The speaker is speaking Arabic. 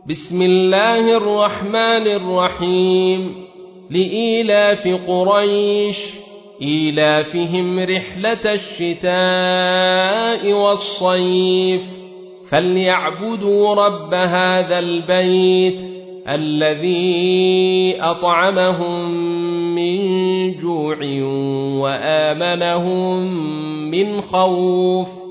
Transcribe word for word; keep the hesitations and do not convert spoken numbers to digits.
بسم الله الرحمن الرحيم لإيلاف قريش إيلافهم رحلة الشتاء والصيف فليعبدوا رب هذا البيت الذي أطعمهم من جوع وآمنهم من خوف